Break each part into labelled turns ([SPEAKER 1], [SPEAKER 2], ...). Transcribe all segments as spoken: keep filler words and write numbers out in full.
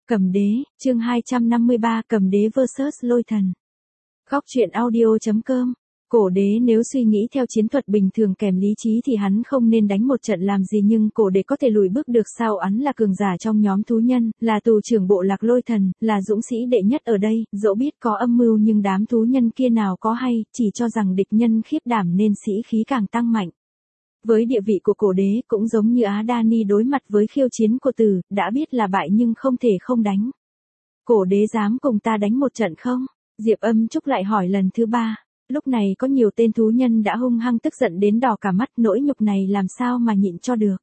[SPEAKER 1] Cầm đế, chương hai trăm năm mươi ba Cầm đế versus lôi thần. Góc truyện audio chấm com. Cổ đế nếu suy nghĩ theo chiến thuật bình thường kèm lý trí thì hắn không nên đánh một trận làm gì, nhưng cổ đế có thể lùi bước được sao? Hắn là cường giả trong nhóm thú nhân, là tù trưởng bộ lạc lôi thần, là dũng sĩ đệ nhất ở đây, dẫu biết có âm mưu nhưng đám thú nhân kia nào có hay, chỉ cho rằng địch nhân khiếp đảm nên sĩ khí càng tăng mạnh. Với địa vị của cổ đế cũng giống như Á Đa Ni đối mặt với khiêu chiến của Tử, đã biết là bại nhưng không thể không đánh. Cổ đế dám cùng ta đánh một trận không? Diệp Âm Trúc lại hỏi lần thứ ba. Lúc này có nhiều tên thú nhân đã hung hăng tức giận đến đỏ cả mắt, nỗi nhục này làm sao mà nhịn cho được.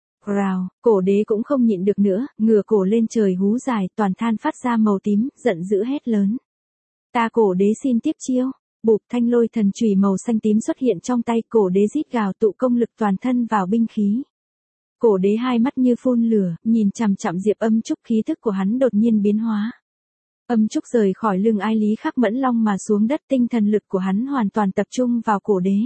[SPEAKER 1] Rào, cổ đế cũng không nhịn được nữa, ngửa cổ lên trời hú dài, toàn than phát ra màu tím, giận dữ hét lớn. Ta cổ đế xin tiếp chiêu. Bụp, thanh lôi thần chùy màu xanh tím xuất hiện trong tay, cổ đế rít gào tụ công lực toàn thân vào binh khí. Cổ đế hai mắt như phun lửa, nhìn chằm chằm Diệp Âm Trúc, khí thức của hắn đột nhiên biến hóa. Âm Trúc rời khỏi lưng Ai Lý Khắc Mẫn Long mà xuống đất, tinh thần lực của hắn hoàn toàn tập trung vào cổ đế.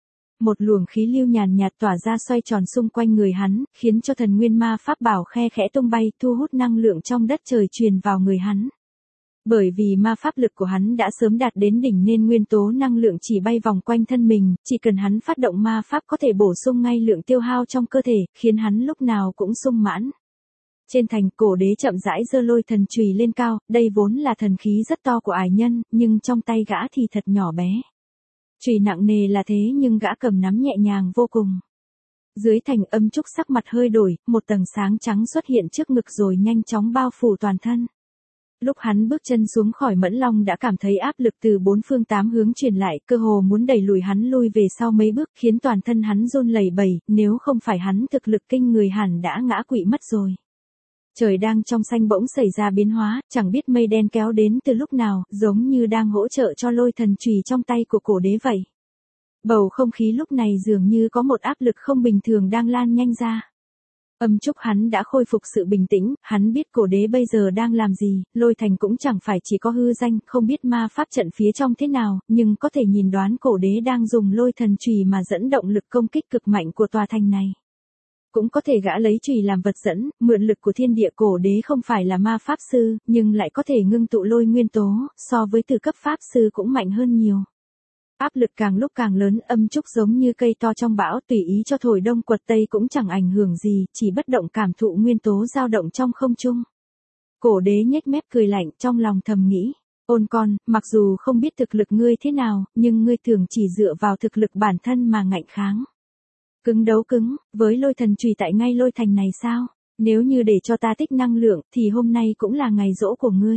[SPEAKER 1] Một luồng khí lưu nhàn nhạt tỏa ra xoay tròn xung quanh người hắn, khiến cho thần nguyên ma pháp bảo khe khẽ tung bay, thu hút năng lượng trong đất trời truyền vào người hắn. Bởi vì ma pháp lực của hắn đã sớm đạt đến đỉnh nên nguyên tố năng lượng chỉ bay vòng quanh thân mình, chỉ cần hắn phát động ma pháp có thể bổ sung ngay lượng tiêu hao trong cơ thể, khiến hắn lúc nào cũng sung mãn. Trên thành, cổ đế chậm rãi giơ lôi thần chùy lên cao, đây vốn là thần khí rất to của ải nhân, nhưng trong tay gã thì thật nhỏ bé. Chùy nặng nề là thế nhưng gã cầm nắm nhẹ nhàng vô cùng. Dưới thành, Âm Trúc sắc mặt hơi đổi, một tầng sáng trắng xuất hiện trước ngực rồi nhanh chóng bao phủ toàn thân. Lúc hắn bước chân xuống khỏi Mẫn Long đã cảm thấy áp lực từ bốn phương tám hướng truyền lại, cơ hồ muốn đẩy lùi hắn lui về sau mấy bước, khiến toàn thân hắn run lẩy bẩy, nếu không phải hắn thực lực kinh người hẳn đã ngã quỵ mất rồi. Trời đang trong xanh bỗng xảy ra biến hóa, chẳng biết mây đen kéo đến từ lúc nào, giống như đang hỗ trợ cho lôi thần chùy trong tay của cổ đế vậy. Bầu không khí lúc này dường như có một áp lực không bình thường đang lan nhanh ra. Âm Trúc hắn đã khôi phục sự bình tĩnh, hắn biết cổ đế bây giờ đang làm gì, lôi thành cũng chẳng phải chỉ có hư danh, không biết ma pháp trận phía trong thế nào, nhưng có thể nhìn đoán cổ đế đang dùng lôi thần chùy mà dẫn động lực công kích cực mạnh của tòa thành này. Cũng có thể gã lấy chùy làm vật dẫn, mượn lực của thiên địa. Cổ đế không phải là ma pháp sư, nhưng lại có thể ngưng tụ lôi nguyên tố, so với từ cấp pháp sư cũng mạnh hơn nhiều. Áp lực càng lúc càng lớn, Âm Trúc giống như cây to trong bão, tùy ý cho thổi đông quật tây cũng chẳng ảnh hưởng gì, chỉ bất động cảm thụ nguyên tố dao động trong không trung. Cổ đế nhếch mép cười lạnh, trong lòng thầm nghĩ, ôn con, mặc dù không biết thực lực ngươi thế nào, nhưng ngươi thường chỉ dựa vào thực lực bản thân mà ngạnh kháng. Cứng đấu cứng, với lôi thần chùy tại ngay lôi thành này sao? Nếu như để cho ta tích năng lượng, thì hôm nay cũng là ngày giỗ của ngươi.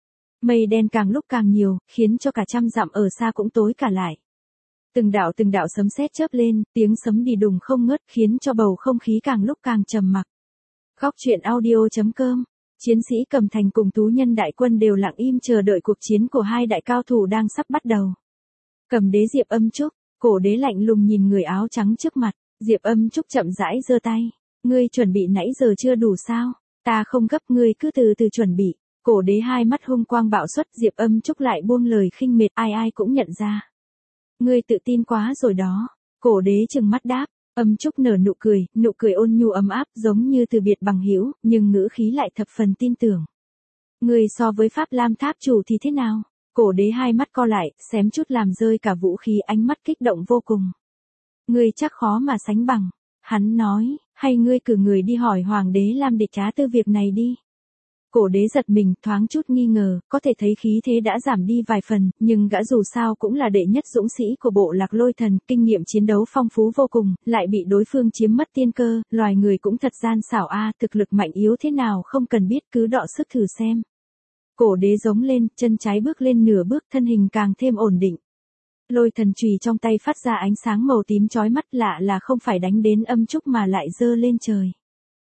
[SPEAKER 1] Mây đen càng lúc càng nhiều, khiến cho cả trăm dặm ở xa cũng tối cả lại. Từng đạo từng đạo sấm sét chớp lên, tiếng sấm đi đùng không ngớt, khiến cho bầu không khí càng lúc càng trầm mặc. Góc truyện audio chấm com. Chiến sĩ Cầm Thành cùng thú nhân đại quân đều lặng im chờ đợi cuộc chiến của hai đại cao thủ đang sắp bắt đầu. Cầm đế Diệp Âm Trúc, cổ đế lạnh lùng nhìn người áo trắng trước mặt. Diệp Âm Trúc chậm rãi giơ tay. Ngươi chuẩn bị nãy giờ chưa đủ sao? Ta không gấp, ngươi cứ từ từ chuẩn bị. Cổ đế hai mắt hung quang bạo xuất, Diệp Âm Trúc lại buông lời khinh miệt, ai ai cũng nhận ra. Ngươi tự tin quá rồi đó. Cổ đế trừng mắt đáp. Âm Trúc nở nụ cười, nụ cười ôn nhu ấm áp giống như từ biệt bằng hữu, nhưng ngữ khí lại thập phần tin tưởng. Ngươi so với Pháp Lam Tháp chủ thì thế nào? Cổ đế hai mắt co lại, xém chút làm rơi cả vũ khí, ánh mắt kích động vô cùng. Ngươi chắc khó mà sánh bằng. Hắn nói, hay ngươi cử người đi hỏi Hoàng đế Lam Địch Trá Tư việc này đi. Cổ đế giật mình, thoáng chút nghi ngờ, có thể thấy khí thế đã giảm đi vài phần, nhưng gã dù sao cũng là đệ nhất dũng sĩ của bộ lạc lôi thần, kinh nghiệm chiến đấu phong phú vô cùng, lại bị đối phương chiếm mất tiên cơ, loài người cũng thật gian xảo a, thực lực mạnh yếu thế nào không cần biết, cứ đọ sức thử xem. Cổ đế giống lên, chân trái bước lên nửa bước, thân hình càng thêm ổn định. Lôi thần chùy trong tay phát ra ánh sáng màu tím chói mắt, lạ là không phải đánh đến Âm Trúc mà lại giơ lên trời.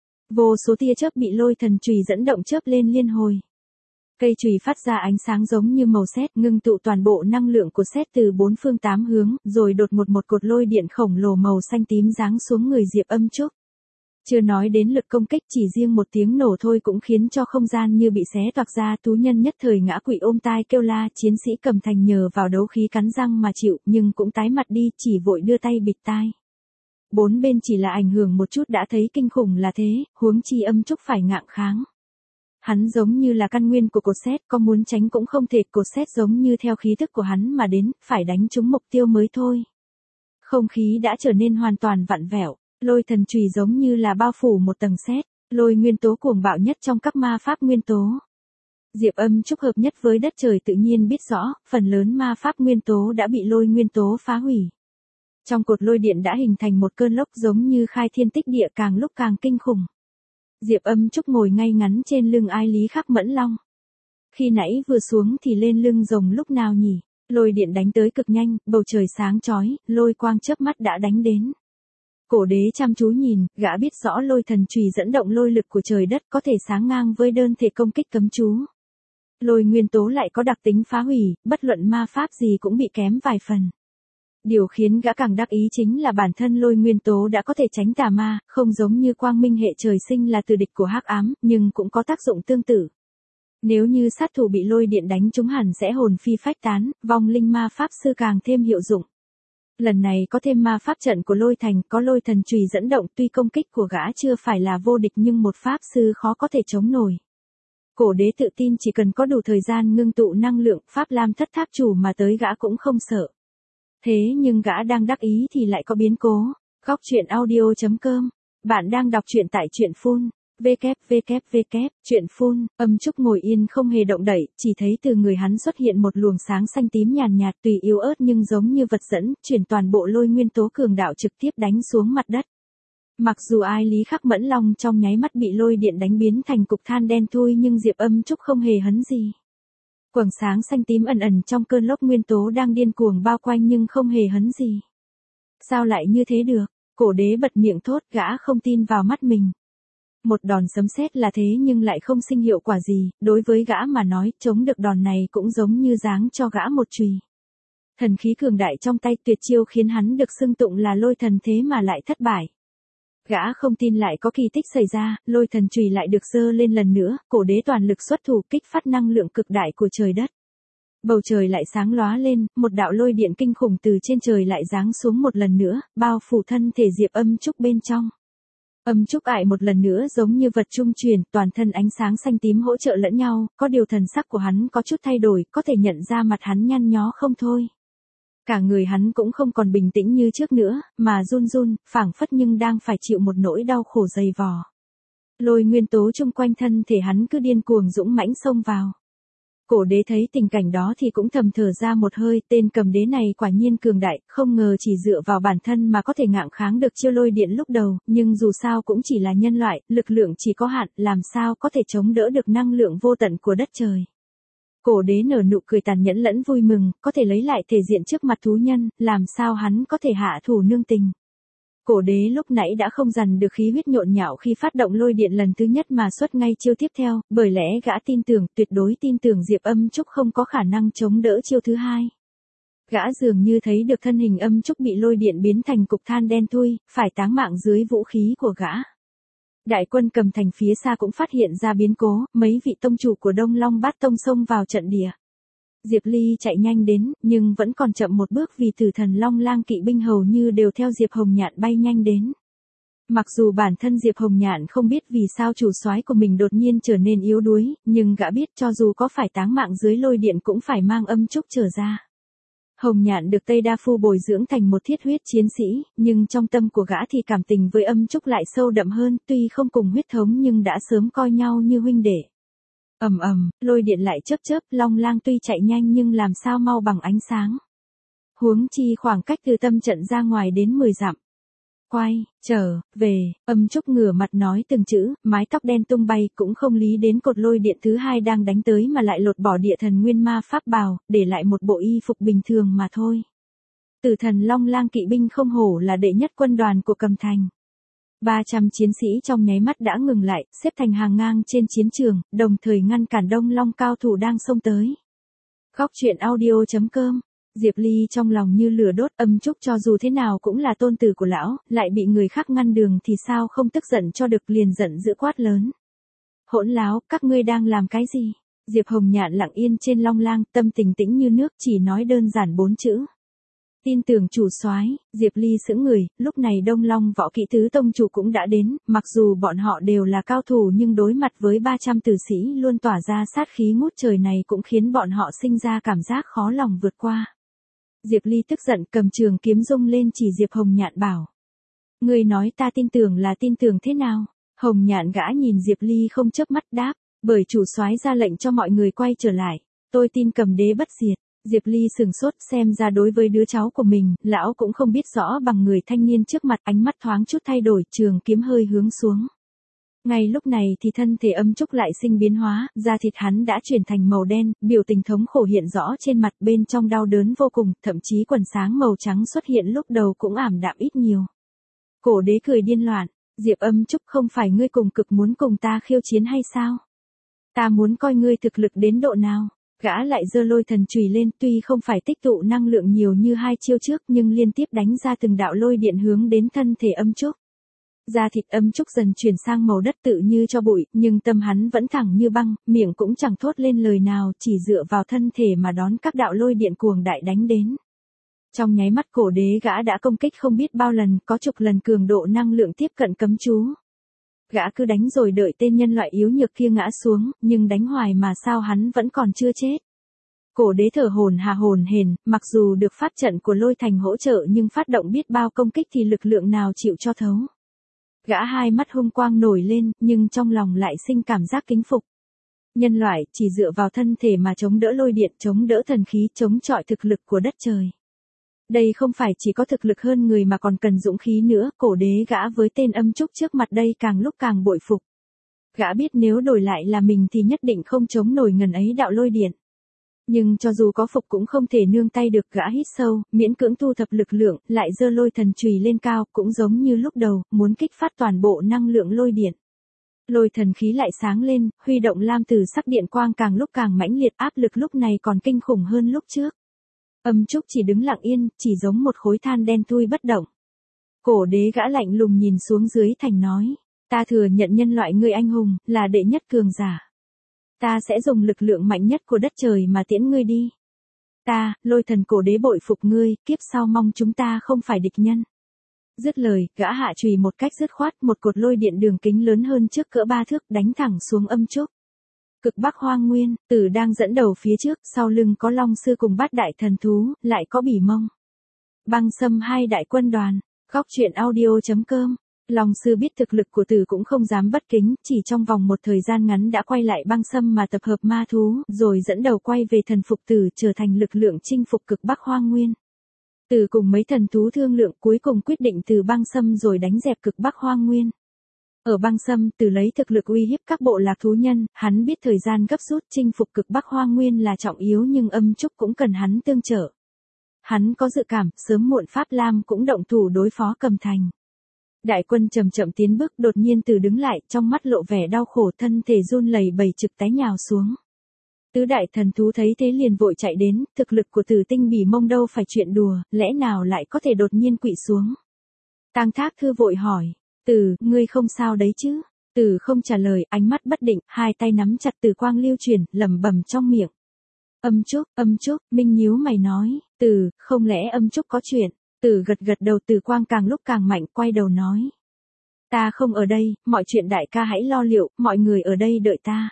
[SPEAKER 1] Vô số tia chớp bị lôi thần chùy dẫn động chớp lên liên hồi. Cây chùy phát ra ánh sáng giống như màu sét, ngưng tụ toàn bộ năng lượng của sét từ bốn phương tám hướng, rồi đột ngột một cột lôi điện khổng lồ màu xanh tím giáng xuống người Diệp Âm Trúc. Chưa nói đến lực công kích, chỉ riêng một tiếng nổ thôi cũng khiến cho không gian như bị xé toạc ra, thú nhân nhất thời ngã quỵ ôm tai kêu la, chiến sĩ Cầm Thành nhờ vào đấu khí cắn răng mà chịu, nhưng cũng tái mặt đi, chỉ vội đưa tay bịt tai. Bốn bên chỉ là ảnh hưởng một chút đã thấy kinh khủng là thế, huống chi Âm Trúc phải ngạng kháng. Hắn giống như là căn nguyên của cột sét, có muốn tránh cũng không thể, cột sét giống như theo khí thức của hắn mà đến, phải đánh trúng mục tiêu mới thôi. Không khí đã trở nên hoàn toàn vặn vẹo, lôi thần chùy giống như là bao phủ một tầng sét, lôi nguyên tố cuồng bạo nhất trong các ma pháp nguyên tố. Diệp Âm Trúc hợp nhất với đất trời tự nhiên biết rõ, phần lớn ma pháp nguyên tố đã bị lôi nguyên tố phá hủy. Trong cột lôi điện đã hình thành một cơn lốc giống như khai thiên tích địa, càng lúc càng kinh khủng. Diệp Âm Trúc ngồi ngay ngắn trên lưng Ai Lý Khắc Mẫn Long. Khi nãy vừa xuống thì lên lưng rồng lúc nào nhỉ? Lôi điện đánh tới cực nhanh, bầu trời sáng chói, lôi quang chớp mắt đã đánh đến. Cổ đế chăm chú nhìn, gã biết rõ lôi thần chùy dẫn động lôi lực của trời đất có thể sáng ngang với đơn thể công kích cấm chú. Lôi nguyên tố lại có đặc tính phá hủy, bất luận ma pháp gì cũng bị kém vài phần. Điều khiến gã càng đắc ý chính là bản thân lôi nguyên tố đã có thể tránh tà ma, không giống như quang minh hệ trời sinh là từ địch của hắc ám, nhưng cũng có tác dụng tương tự. Nếu như sát thủ bị lôi điện đánh trúng hẳn sẽ hồn phi phách tán, vong linh ma pháp sư càng thêm hiệu dụng. Lần này có thêm ma pháp trận của lôi thành, có lôi thần chùy dẫn động, tuy công kích của gã chưa phải là vô địch nhưng một pháp sư khó có thể chống nổi. Cổ đế tự tin chỉ cần có đủ thời gian ngưng tụ năng lượng, pháp lam thất tháp chủ mà tới gã cũng không sợ. Thế nhưng gã đang đắc ý thì lại có biến cố. Góc truyện audio chấm com. Bạn đang đọc truyện tại truyện phun. www. Truyện phun. Âm Trúc ngồi yên không hề động đậy, chỉ thấy từ người hắn xuất hiện một luồng sáng xanh tím nhàn nhạt, tùy yếu ớt nhưng giống như vật dẫn, chuyển toàn bộ lôi nguyên tố cường đạo trực tiếp đánh xuống mặt đất. Mặc dù Ai Lý Khắc Mẫn Long trong nháy mắt bị lôi điện đánh biến thành cục than đen thui nhưng Diệp Âm Trúc không hề hấn gì. Quầng sáng xanh tím ẩn ẩn trong cơn lốc nguyên tố đang điên cuồng bao quanh nhưng không hề hấn gì. Sao lại như thế được? Cổ đế bật miệng thốt, gã không tin vào mắt mình. Một đòn sấm sét là thế nhưng lại không sinh hiệu quả gì, đối với gã mà nói, chống được đòn này cũng giống như giáng cho gã một chùy. Thần khí cường đại trong tay, tuyệt chiêu khiến hắn được xưng tụng là lôi thần thế mà lại thất bại. Gã không tin lại có kỳ tích xảy ra, lôi thần chùy lại được giơ lên lần nữa, cổ đế toàn lực xuất thủ kích phát năng lượng cực đại của trời đất. Bầu trời lại sáng lóa lên, một đạo lôi điện kinh khủng từ trên trời lại giáng xuống một lần nữa, bao phủ thân thể Diệp Âm Trúc bên trong. Âm Trúc ải một lần nữa giống như vật trung truyền, toàn thân ánh sáng xanh tím hỗ trợ lẫn nhau, có điều thần sắc của hắn có chút thay đổi, có thể nhận ra mặt hắn nhăn nhó không thôi. Cả người hắn cũng không còn bình tĩnh như trước nữa, mà run run, phảng phất nhưng đang phải chịu một nỗi đau khổ dày vò. Lôi nguyên tố chung quanh thân thể hắn cứ điên cuồng dũng mãnh xông vào. Cổ đế thấy tình cảnh đó thì cũng thầm thở ra một hơi, tên cầm đế này quả nhiên cường đại, không ngờ chỉ dựa vào bản thân mà có thể ngạng kháng được chiêu lôi điện lúc đầu, nhưng dù sao cũng chỉ là nhân loại, lực lượng chỉ có hạn, làm sao có thể chống đỡ được năng lượng vô tận của đất trời. Cổ đế nở nụ cười tàn nhẫn lẫn vui mừng, có thể lấy lại thể diện trước mặt thú nhân, làm sao hắn có thể hạ thủ nương tình. Cổ đế lúc nãy đã không dằn được khí huyết nhộn nhạo khi phát động lôi điện lần thứ nhất mà xuất ngay chiêu tiếp theo, bởi lẽ gã tin tưởng, tuyệt đối tin tưởng Diệp Âm Trúc không có khả năng chống đỡ chiêu thứ hai. Gã dường như thấy được thân hình Âm Trúc bị lôi điện biến thành cục than đen thui, phải táng mạng dưới vũ khí của gã. Đại quân Cầm Thành phía xa cũng phát hiện ra biến cố, mấy vị tông chủ của Đông Long Bát Tông xông vào trận địa. Diệp Ly chạy nhanh đến, nhưng vẫn còn chậm một bước vì Tử Thần Long Lang kỵ binh hầu như đều theo Diệp Hồng Nhạn bay nhanh đến. Mặc dù bản thân Diệp Hồng Nhạn không biết vì sao chủ soái của mình đột nhiên trở nên yếu đuối, nhưng gã biết cho dù có phải táng mạng dưới lôi điện cũng phải mang Âm Trúc trở ra. Hồng Nhạn được Tây Đa Phu bồi dưỡng thành một thiết huyết chiến sĩ, nhưng trong tâm của gã thì cảm tình với Âm Trúc lại sâu đậm hơn, tuy không cùng huyết thống nhưng đã sớm coi nhau như huynh đệ. Ầm ầm, lôi điện lại chớp chớp, Long Lang tuy chạy nhanh nhưng làm sao mau bằng ánh sáng. Huống chi khoảng cách từ tâm trận ra ngoài đến mười dặm. Quay, trở, về, Âm Trúc ngửa mặt nói từng chữ, mái tóc đen tung bay, cũng không lý đến cột lôi điện thứ hai đang đánh tới mà lại lột bỏ địa thần nguyên ma pháp bào, để lại một bộ y phục bình thường mà thôi. Tử Thần Long Lang kỵ binh không hổ là đệ nhất quân đoàn của Cầm Thành. ba trăm chiến sĩ trong nháy mắt đã ngừng lại, xếp thành hàng ngang trên chiến trường, đồng thời ngăn cản Đông Long cao thủ đang xông tới. Góc truyện audio chấm com. Diệp Ly trong lòng như lửa đốt, Âm Trúc cho dù thế nào cũng là tôn tử của lão, lại bị người khác ngăn đường thì sao không tức giận cho được, liền giận dữ quát lớn. Hỗn láo, các ngươi đang làm cái gì? Diệp Hồng Nhạn lặng yên trên Long Lang, tâm tình tĩnh như nước, chỉ nói đơn giản bốn chữ. Tin tưởng chủ soái, Diệp Ly sững người, lúc này Đông Long Võ Kỹ tứ tông chủ cũng đã đến, mặc dù bọn họ đều là cao thủ nhưng đối mặt với ba trăm tử sĩ luôn tỏa ra sát khí ngút trời này cũng khiến bọn họ sinh ra cảm giác khó lòng vượt qua. Diệp Ly tức giận cầm trường kiếm rung lên chỉ Diệp Hồng Nhạn bảo. Người nói ta tin tưởng là tin tưởng thế nào? Hồng Nhạn gã nhìn Diệp Ly không chớp mắt đáp, bởi chủ soái ra lệnh cho mọi người quay trở lại, tôi tin Cầm Đế bất diệt. Diệp Ly sừng sốt xem ra đối với đứa cháu của mình, lão cũng không biết rõ bằng người thanh niên trước mặt, ánh mắt thoáng chút thay đổi, trường kiếm hơi hướng xuống. Ngay lúc này thì thân thể Âm Trúc lại sinh biến hóa, da thịt hắn đã chuyển thành màu đen, biểu tình thống khổ hiện rõ trên mặt, bên trong đau đớn vô cùng, thậm chí quần sáng màu trắng xuất hiện lúc đầu cũng ảm đạm ít nhiều. Cổ đế cười điên loạn, Diệp Âm Trúc không phải ngươi cùng cực muốn cùng ta khiêu chiến hay sao? Ta muốn coi ngươi thực lực đến độ nào. Gã lại giơ lôi thần chùy lên, tuy không phải tích tụ năng lượng nhiều như hai chiêu trước nhưng liên tiếp đánh ra từng đạo lôi điện hướng đến thân thể Âm Trúc. Da thịt Âm Trúc dần chuyển sang màu đất tự như cho bụi, nhưng tâm hắn vẫn thẳng như băng, miệng cũng chẳng thốt lên lời nào, chỉ dựa vào thân thể mà đón các đạo lôi điện cuồng đại đánh đến. Trong nháy mắt cổ đế gã đã công kích không biết bao lần, có chục lần cường độ năng lượng tiếp cận cấm chú. Gã cứ đánh rồi đợi tên nhân loại yếu nhược kia ngã xuống, nhưng đánh hoài mà sao hắn vẫn còn chưa chết. Cổ đế thở hổn hà hổn hển, mặc dù được pháp trận của lôi thành hỗ trợ nhưng phát động biết bao công kích thì lực lượng nào chịu cho thấu. Gã hai mắt hung quang nổi lên, nhưng trong lòng lại sinh cảm giác kính phục. Nhân loại chỉ dựa vào thân thể mà chống đỡ lôi điện, chống đỡ thần khí, chống chọi thực lực của đất trời. Đây không phải chỉ có thực lực hơn người mà còn cần dũng khí nữa, cổ đế gã với tên Âm Trúc trước mặt đây càng lúc càng bội phục. Gã biết nếu đổi lại là mình thì nhất định không chống nổi ngần ấy đạo lôi điện. Nhưng cho dù có phục cũng không thể nương tay được, gã hít sâu, miễn cưỡng thu thập lực lượng, lại giơ lôi thần chùy lên cao, cũng giống như lúc đầu, muốn kích phát toàn bộ năng lượng lôi điện. Lôi thần khí lại sáng lên, huy động lam tử sắc điện quang càng lúc càng mãnh liệt, áp lực lúc này còn kinh khủng hơn lúc trước. Âm Trúc chỉ đứng lặng yên, chỉ giống một khối than đen thui bất động. Cổ đế gã lạnh lùng nhìn xuống dưới thành nói, ta thừa nhận nhân loại ngươi anh hùng, là đệ nhất cường giả. Ta sẽ dùng lực lượng mạnh nhất của đất trời mà tiễn ngươi đi. Ta, lôi thần cổ đế bội phục ngươi, kiếp sau mong chúng ta không phải địch nhân. Dứt lời, gã hạ chùy một cách dứt khoát, một cột lôi điện đường kính lớn hơn trước cỡ ba thước đánh thẳng xuống Âm Trúc. Cực Bắc Hoang Nguyên, Tử đang dẫn đầu phía trước, sau lưng có Long Sư cùng bát đại thần thú, lại có Bỉ Mông. Băng Sâm hai đại quân đoàn, góc truyện audio chấm com. Long Sư biết thực lực của Tử cũng không dám bất kính, chỉ trong vòng một thời gian ngắn đã quay lại Băng Sâm mà tập hợp ma thú, rồi dẫn đầu quay về thần phục Tử trở thành lực lượng chinh phục Cực Bắc Hoang Nguyên. Tử cùng mấy thần thú thương lượng cuối cùng quyết định từ Băng Sâm rồi đánh dẹp Cực Bắc Hoang Nguyên. Ở Băng Sâm, Tử lấy thực lực uy hiếp các bộ lạc thú nhân, hắn biết thời gian gấp rút chinh phục Cực Bắc Hoang Nguyên là trọng yếu nhưng Âm Trúc cũng cần hắn tương trợ. Hắn có dự cảm, sớm muộn Pháp Lam cũng động thủ đối phó Cầm Thành. Đại quân chậm chậm tiến bước, đột nhiên Tử đứng lại, trong mắt lộ vẻ đau khổ, thân thể run lẩy bẩy trực té nhào xuống. Tứ đại thần thú thấy thế liền vội chạy đến, thực lực của Tử tinh Bỉ Mông đâu phải chuyện đùa, lẽ nào lại có thể đột nhiên quỵ xuống. Tang Thác Thư vội hỏi, Tử, ngươi không sao đấy chứ? Tử không trả lời, ánh mắt bất định, hai tay nắm chặt Tử quang lưu chuyển, lẩm bẩm trong miệng. Âm Trúc, Âm Trúc, Minh nhíu mày nói, Tử, không lẽ Âm Trúc có chuyện? Tử gật gật đầu, Tử quang càng lúc càng mạnh, quay đầu nói. Ta không ở đây, mọi chuyện đại ca hãy lo liệu, mọi người ở đây đợi ta.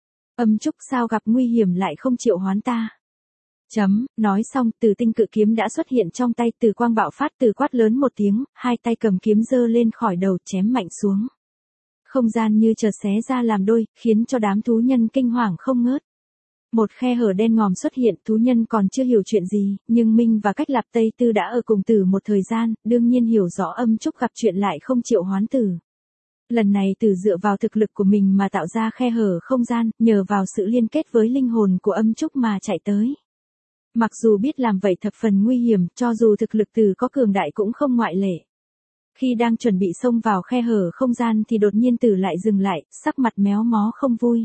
[SPEAKER 1] Âm Trúc sao gặp nguy hiểm lại không chịu hoán ta? Chấm, nói xong, Tử tinh cự kiếm đã xuất hiện trong tay, Tử quang bạo phát, Tử quát lớn một tiếng, hai tay cầm kiếm giơ lên khỏi đầu chém mạnh xuống. Không gian như chợt xé ra làm đôi, khiến cho đám thú nhân kinh hoàng không ngớt. Một khe hở đen ngòm xuất hiện, thú nhân còn chưa hiểu chuyện gì, nhưng Minh và Cách Lạp Tây Tư đã ở cùng Tử một thời gian, đương nhiên hiểu rõ Âm Trúc gặp chuyện lại không chịu hoán Tử. Lần này Tử dựa vào thực lực của mình mà tạo ra khe hở không gian, nhờ vào sự liên kết với linh hồn của Âm Trúc mà chạy tới. Mặc dù biết làm vậy thập phần nguy hiểm, cho dù thực lực Tử có cường đại cũng không ngoại lệ. Khi đang chuẩn bị xông vào khe hở không gian thì đột nhiên Tử lại dừng lại, sắc mặt méo mó không vui.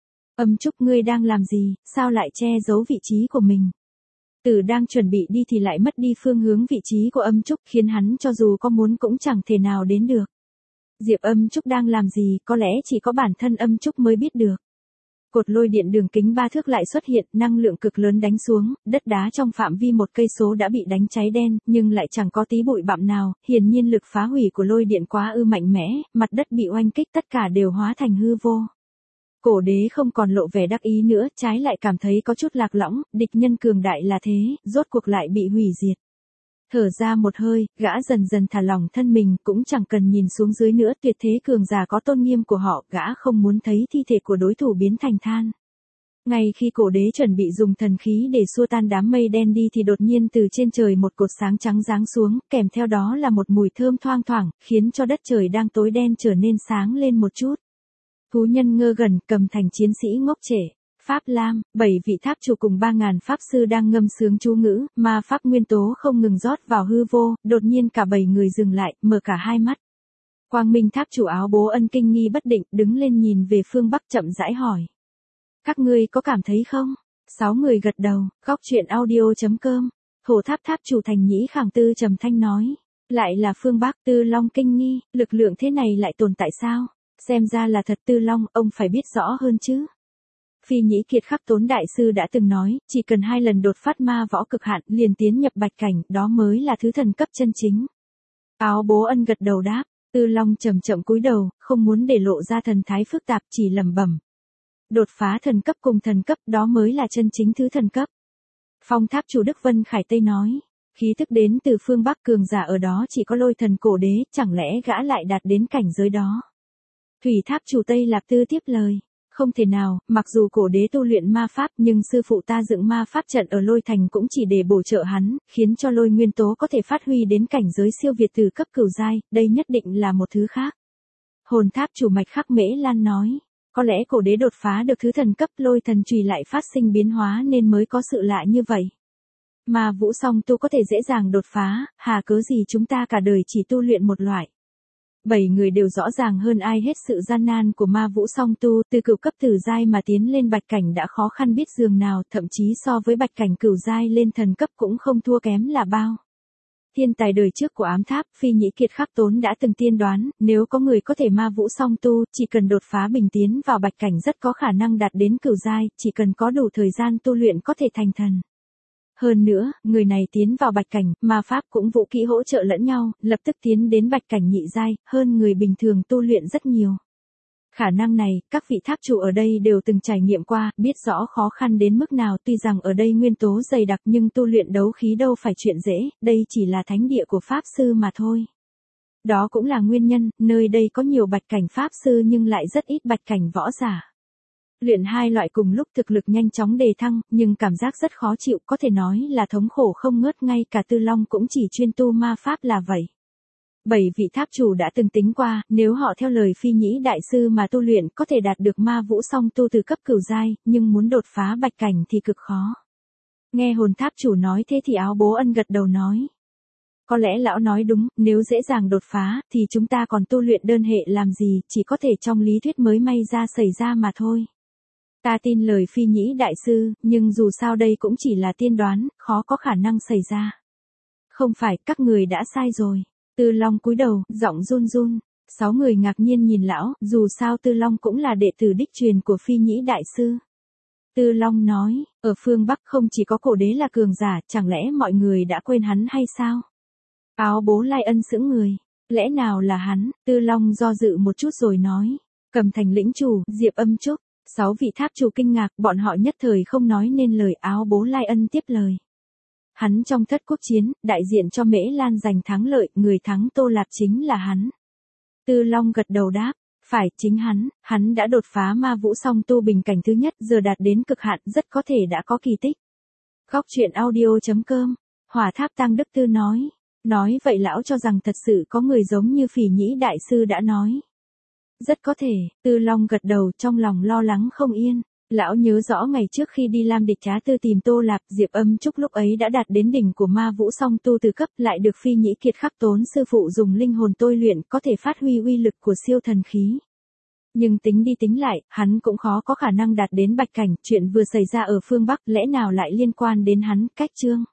[SPEAKER 1] Âm Trúc, ngươi đang làm gì, sao lại che giấu vị trí của mình? Tử đang chuẩn bị đi thì lại mất đi phương hướng vị trí của Âm Trúc, khiến hắn cho dù có muốn cũng chẳng thể nào đến được. Diệp Âm Trúc đang làm gì, có lẽ chỉ có bản thân Âm Trúc mới biết được. Cột lôi điện đường kính ba thước lại xuất hiện, năng lượng cực lớn đánh xuống, đất đá trong phạm vi một cây số đã bị đánh cháy đen, nhưng lại chẳng có tí bụi bặm nào, hiển nhiên lực phá hủy của lôi điện quá ư mạnh mẽ, mặt đất bị oanh kích tất cả đều hóa thành hư vô. Cổ đế không còn lộ vẻ đắc ý nữa, trái lại cảm thấy có chút lạc lõng, địch nhân cường đại là thế, rốt cuộc lại bị hủy diệt. Thở ra một hơi, gã dần dần thả lỏng thân mình, cũng chẳng cần nhìn xuống dưới nữa, tuyệt thế cường giả có tôn nghiêm của họ, gã không muốn thấy thi thể của đối thủ biến thành than. Ngay khi cổ đế chuẩn bị dùng thần khí để xua tan đám mây đen đi thì đột nhiên từ trên trời một cột sáng trắng giáng xuống, kèm theo đó là một mùi thơm thoang thoảng, khiến cho đất trời đang tối đen trở nên sáng lên một chút. Thú nhân ngơ ngẩn, cầm thành chiến sĩ ngốc trệ. Pháp Lam, bảy vị tháp chủ cùng ba ngàn pháp sư đang ngâm sướng chú ngữ, mà pháp nguyên tố không ngừng rót vào hư vô, đột nhiên cả bảy người dừng lại, mở cả hai mắt. Quang Minh tháp chủ áo bố ân kinh nghi bất định, đứng lên nhìn về phương Bắc chậm rãi hỏi. Các ngươi có cảm thấy không? Sáu người gật đầu, góc truyện audio chấm com. Thổ tháp tháp chủ Thành Nhĩ Khẳng Tư trầm thanh nói. Lại là phương Bắc. Tư Long kinh nghi, lực lượng thế này lại tồn tại sao? Xem ra là thật. Tư Long, ông phải biết rõ hơn chứ. Phi Nhĩ Kiệt Khắc Tốn Đại Sư đã từng nói, chỉ cần hai lần đột phát ma võ cực hạn liền tiến nhập bạch cảnh, đó mới là thứ thần cấp chân chính. Áo bố ân gật đầu đáp, Tư Long chậm chậm cúi đầu, không muốn để lộ ra thần thái phức tạp, chỉ lẩm bẩm. Đột phá thần cấp cùng thần cấp, đó mới là chân chính thứ thần cấp. Phong tháp chủ Đức Vân Khải Tây nói, khí thức đến từ phương Bắc, cường giả ở đó chỉ có lôi thần cổ đế, chẳng lẽ gã lại đạt đến cảnh giới đó. Thủy tháp chủ Tây Lạp Tư tiếp lời. Không thể nào, mặc dù cổ đế tu luyện ma pháp nhưng sư phụ ta dựng ma pháp trận ở lôi thành cũng chỉ để bổ trợ hắn, khiến cho lôi nguyên tố có thể phát huy đến cảnh giới siêu việt từ cấp cửu giai, đây nhất định là một thứ khác. Hồn tháp chủ Mạch Khắc Mễ Lan nói, có lẽ cổ đế đột phá được thứ thần cấp, lôi thần chùy lại phát sinh biến hóa nên mới có sự lạ như vậy. Mà vũ song tu có thể dễ dàng đột phá, hà cớ gì chúng ta cả đời chỉ tu luyện một loại. Bảy người đều rõ ràng hơn ai hết sự gian nan của ma vũ song tu, từ cửu cấp tử giai mà tiến lên bạch cảnh đã khó khăn biết dường nào, thậm chí so với bạch cảnh cửu giai lên thần cấp cũng không thua kém là bao. Thiên tài đời trước của ám tháp, Phi Nhĩ Kiệt Khắc Tốn đã từng tiên đoán, nếu có người có thể ma vũ song tu, chỉ cần đột phá bình tiến vào bạch cảnh rất có khả năng đạt đến cửu giai, chỉ cần có đủ thời gian tu luyện có thể thành thần. Hơn nữa, người này tiến vào bạch cảnh, ma pháp cũng vũ kỹ hỗ trợ lẫn nhau, lập tức tiến đến bạch cảnh nhị giai, hơn người bình thường tu luyện rất nhiều. Khả năng này, các vị tháp chủ ở đây đều từng trải nghiệm qua, biết rõ khó khăn đến mức nào, tuy rằng ở đây nguyên tố dày đặc nhưng tu luyện đấu khí đâu phải chuyện dễ, đây chỉ là thánh địa của pháp sư mà thôi. Đó cũng là nguyên nhân, nơi đây có nhiều bạch cảnh pháp sư nhưng lại rất ít bạch cảnh võ giả. Luyện hai loại cùng lúc thực lực nhanh chóng đề thăng, nhưng cảm giác rất khó chịu, có thể nói là thống khổ không ngớt, ngay cả Tư Long cũng chỉ chuyên tu ma pháp là vậy. Bảy vị tháp chủ đã từng tính qua, nếu họ theo lời Phi Nhĩ Đại Sư mà tu luyện có thể đạt được ma vũ song tu từ cấp cửu giai, nhưng muốn đột phá bạch cảnh thì cực khó. Nghe hồn tháp chủ nói thế thì áo bố ân gật đầu nói. Có lẽ lão nói đúng, nếu dễ dàng đột phá, thì chúng ta còn tu luyện đơn hệ làm gì, chỉ có thể trong lý thuyết mới may ra xảy ra mà thôi. Ta tin lời Phi Nhĩ Đại Sư, nhưng dù sao đây cũng chỉ là tiên đoán, khó có khả năng xảy ra. Không phải, các người đã sai rồi. Tư Long cúi đầu, giọng run run. Sáu người ngạc nhiên nhìn lão, dù sao Tư Long cũng là đệ tử đích truyền của Phi Nhĩ Đại Sư. Tư Long nói, ở phương Bắc không chỉ có cổ đế là cường giả, chẳng lẽ mọi người đã quên hắn hay sao? Áo bố Lai Ân sững người. Lẽ nào là hắn? Tư Long do dự một chút rồi nói. Cầm Thành lĩnh chủ, Diệp Âm Trúc. Sáu vị tháp chủ kinh ngạc, bọn họ nhất thời không nói nên lời. Áo bố Lai Ân tiếp lời. Hắn trong thất quốc chiến, đại diện cho Mễ Lan giành thắng lợi, người thắng Tô Lạp chính là hắn. Tư Long gật đầu đáp, phải, chính hắn, hắn đã đột phá ma vũ song tu bình cảnh thứ nhất, giờ đạt đến cực hạn, rất có thể đã có kỳ tích. Góc truyện audio chấm com, Hỏa Tháp Tăng Đức Tư nói. Nói vậy lão cho rằng thật sự có người giống như Phỉ Nhĩ Đại Sư đã nói. Rất có thể, Tư Long gật đầu, trong lòng lo lắng không yên. Lão nhớ rõ ngày trước khi đi Lam Địch Trá Tư tìm Tô Lạp, Diệp Âm Trúc lúc ấy đã đạt đến đỉnh của ma vũ song tu từ cấp, lại được Phi Nhĩ Kiệt Khắc Tốn sư phụ dùng linh hồn tôi luyện, có thể phát huy uy lực của siêu thần khí. Nhưng tính đi tính lại, hắn cũng khó có khả năng đạt đến bạch cảnh, chuyện vừa xảy ra ở phương Bắc lẽ nào lại liên quan đến hắn, cách chương.